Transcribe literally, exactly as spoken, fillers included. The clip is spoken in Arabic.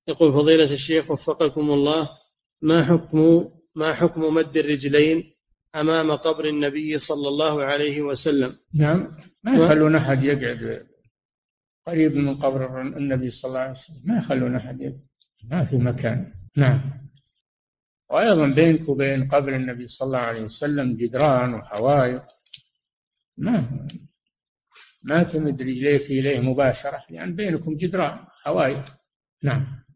يقول فضيلة الشيخ وفقكم الله، ما حكم ما حكم مد الرجلين أمام قبر النبي صلى الله عليه وسلم؟ نعم، ما يخلون أحد يقعد قريب من قبر النبي صلى الله عليه وسلم، ما يخلون أحد يقعد، ما في مكان. نعم. وأيضا بينك وبين قبر النبي صلى الله عليه وسلم جدران وحوائط، ما ما تمد رجليك إليه مباشرة، لأن يعني بينكم جدران حوائط. نعم.